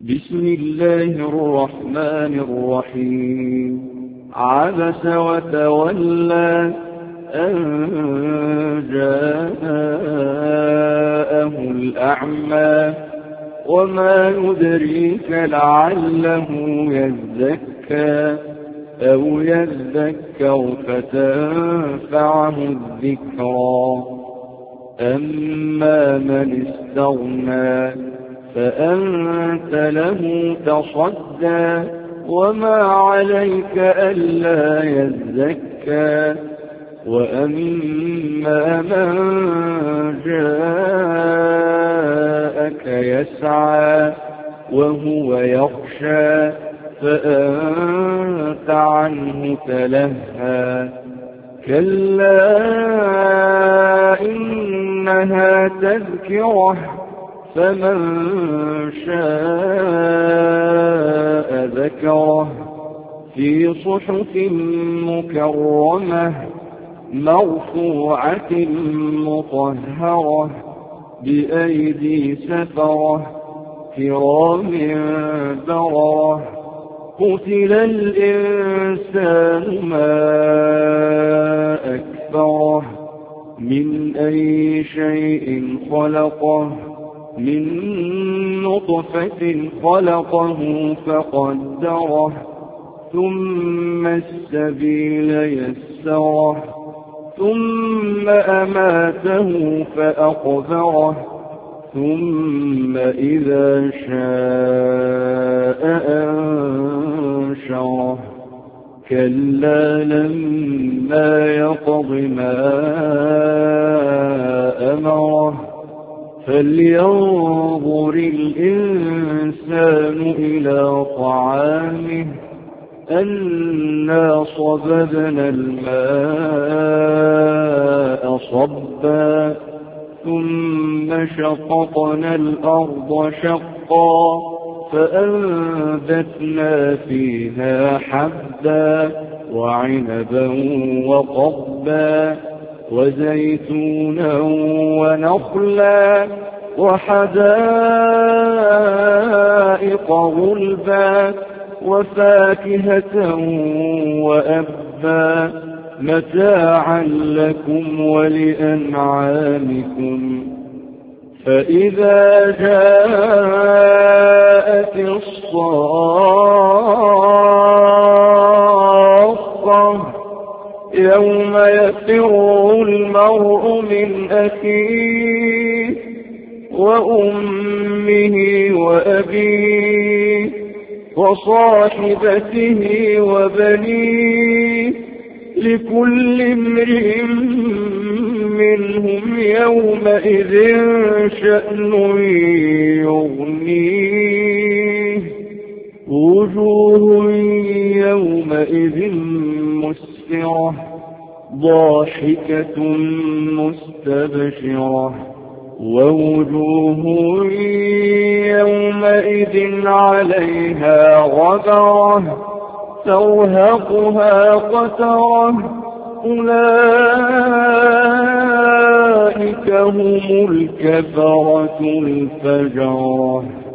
بسم الله الرحمن الرحيم عبس وتولى أن جاءه الأعمى وما يدريك لعله يزكى أو يذكر فتنفعه الذكرى أما من استغنى فأنت له تصدى وما عليك ألا يزكى وأما من جاءك يسعى وهو يخشى فأنت عنه تلهى كلا إنها تذكرة فمن شاء ذكره في صحف مكرمة مرفوعة مطهرة بأيدي سفرة كرام بررة قتل الإنسان ما أكفره من أي شيء خلقه من نطفة خلقه فقدره ثم السبيل يسره ثم أماته فأقبره ثم إذا شاء أنشره كلا لما يقض ما أمره فلينظر الإنسان إلى طعامه أنا صببنا الماء صبا ثم شققنا الأرض شقا فأنبتنا فيها حبا وعنبا وقضبا وزيتونا ونخلا وحدائق غلبا وفاكهة وأبا متاعا لكم ولأنعامكم فإذا جاءت الصاخة يوم يفر المرء من أخيه وأمه وأبيه وصاحبته وبنيه لكل امرئ منهم يومئذ شأن يغنيه وجوه يومئذ مسفرة ضاحكة مستبشرة ووجوه يومئذ عليها غبرة ترهقها قترة أولئك هم الكفرة الفجرة.